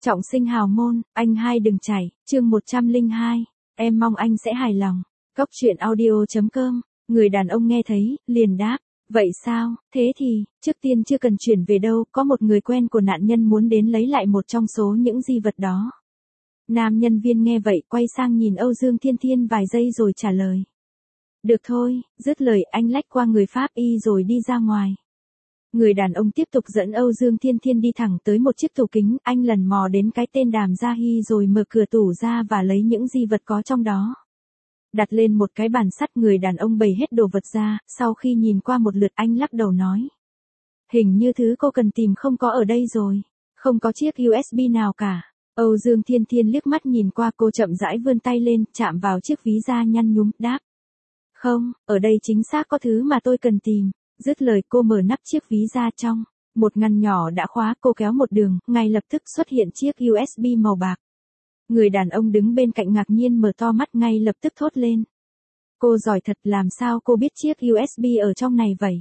Trọng sinh hào môn, anh hai đừng chảy, chương 102, em mong anh sẽ hài lòng. Cốc truyện audio.com, người đàn ông nghe thấy, liền đáp, vậy sao, thế thì, trước tiên chưa cần chuyển về đâu, có một người quen của nạn nhân muốn đến lấy lại một trong số những di vật đó. Nam nhân viên nghe vậy quay sang nhìn Âu Dương Thiên Thiên vài giây rồi trả lời. Được thôi, dứt lời anh lách qua người Pháp y rồi đi ra ngoài. Người đàn ông tiếp tục dẫn Âu Dương Thiên Thiên đi thẳng tới một chiếc tủ kính, anh lần mò đến cái tên Đàm Gia Hy rồi mở cửa tủ ra và lấy những di vật có trong đó. Đặt lên một cái bàn sắt, người đàn ông bày hết đồ vật ra, sau khi nhìn qua một lượt anh lắc đầu nói. Hình như thứ cô cần tìm không có ở đây rồi, không có chiếc USB nào cả. Âu Dương Thiên Thiên liếc mắt nhìn qua, cô chậm rãi vươn tay lên, chạm vào chiếc ví da nhăn nhúm, đáp. Không, ở đây chính xác có thứ mà tôi cần tìm. Dứt lời cô mở nắp chiếc ví ra, trong một ngăn nhỏ đã khóa, cô kéo một đường, ngay lập tức xuất hiện chiếc USB màu bạc. Người đàn ông đứng bên cạnh ngạc nhiên mở to mắt, ngay lập tức thốt lên. Cô giỏi thật, làm sao cô biết chiếc USB ở trong này vậy?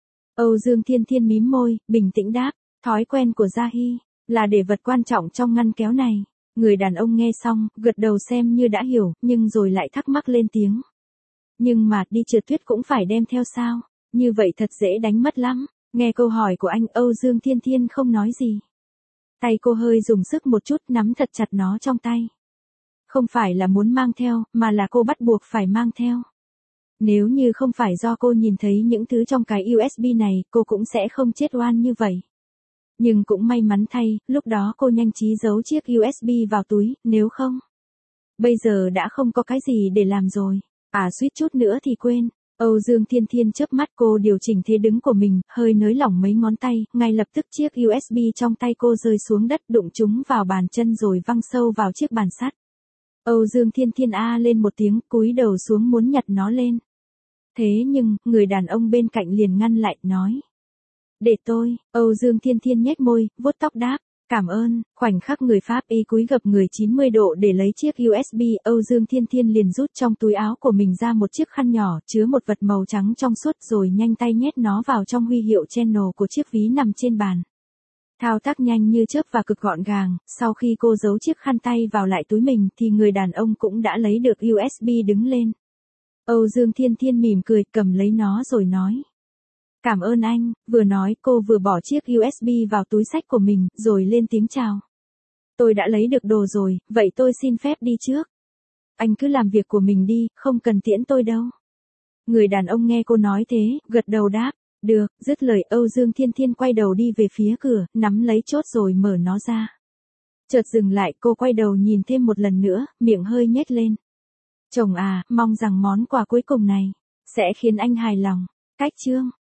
Âu Dương Thiên Thiên mím môi, bình tĩnh đáp, thói quen của Gia Hy, là để vật quan trọng trong ngăn kéo này. Người đàn ông nghe xong, gật đầu xem như đã hiểu, nhưng rồi lại thắc mắc lên tiếng. Nhưng mà đi trượt tuyết cũng phải đem theo sao? Như vậy thật dễ đánh mất lắm. Nghe câu hỏi của anh, Âu Dương Thiên Thiên không nói gì. Tay cô hơi dùng sức một chút, nắm thật chặt nó trong tay. Không phải là muốn mang theo, mà là cô bắt buộc phải mang theo. Nếu như không phải do cô nhìn thấy những thứ trong cái USB này, cô cũng sẽ không chết oan như vậy. Nhưng cũng may mắn thay, lúc đó cô nhanh trí giấu chiếc USB vào túi, nếu không. Bây giờ đã không có cái gì để làm rồi. Suýt chút nữa thì quên. Âu Dương Thiên Thiên chớp mắt, cô điều chỉnh thế đứng của mình, hơi nới lỏng mấy ngón tay, ngay lập tức chiếc USB trong tay cô rơi xuống đất, đụng trúng vào bàn chân rồi văng sâu vào chiếc bàn sắt. Âu Dương Thiên Thiên lên một tiếng, cúi đầu xuống muốn nhặt nó lên. Thế nhưng, người đàn ông bên cạnh liền ngăn lại, nói. Để tôi. Âu Dương Thiên Thiên nhếch môi, vuốt tóc đáp. Cảm ơn. Khoảnh khắc người Pháp y cúi gập người 90 độ để lấy chiếc USB, Âu Dương Thiên Thiên liền rút trong túi áo của mình ra một chiếc khăn nhỏ, chứa một vật màu trắng trong suốt, rồi nhanh tay nhét nó vào trong huy hiệu channel của chiếc ví nằm trên bàn. Thao tác nhanh như chớp và cực gọn gàng, sau khi cô giấu chiếc khăn tay vào lại túi mình thì người đàn ông cũng đã lấy được USB đứng lên. Âu Dương Thiên Thiên mỉm cười, cầm lấy nó rồi nói. Cảm ơn anh, vừa nói cô vừa bỏ chiếc USB vào túi xách của mình, rồi lên tiếng chào. Tôi đã lấy được đồ rồi, vậy tôi xin phép đi trước. Anh cứ làm việc của mình đi, không cần tiễn tôi đâu. Người đàn ông nghe cô nói thế, gật đầu đáp, được, dứt lời Âu Dương Thiên Thiên quay đầu đi về phía cửa, nắm lấy chốt rồi mở nó ra. Chợt dừng lại, cô quay đầu nhìn thêm một lần nữa, miệng hơi nhếch lên. Chồng mong rằng món quà cuối cùng này sẽ khiến anh hài lòng. Cách chương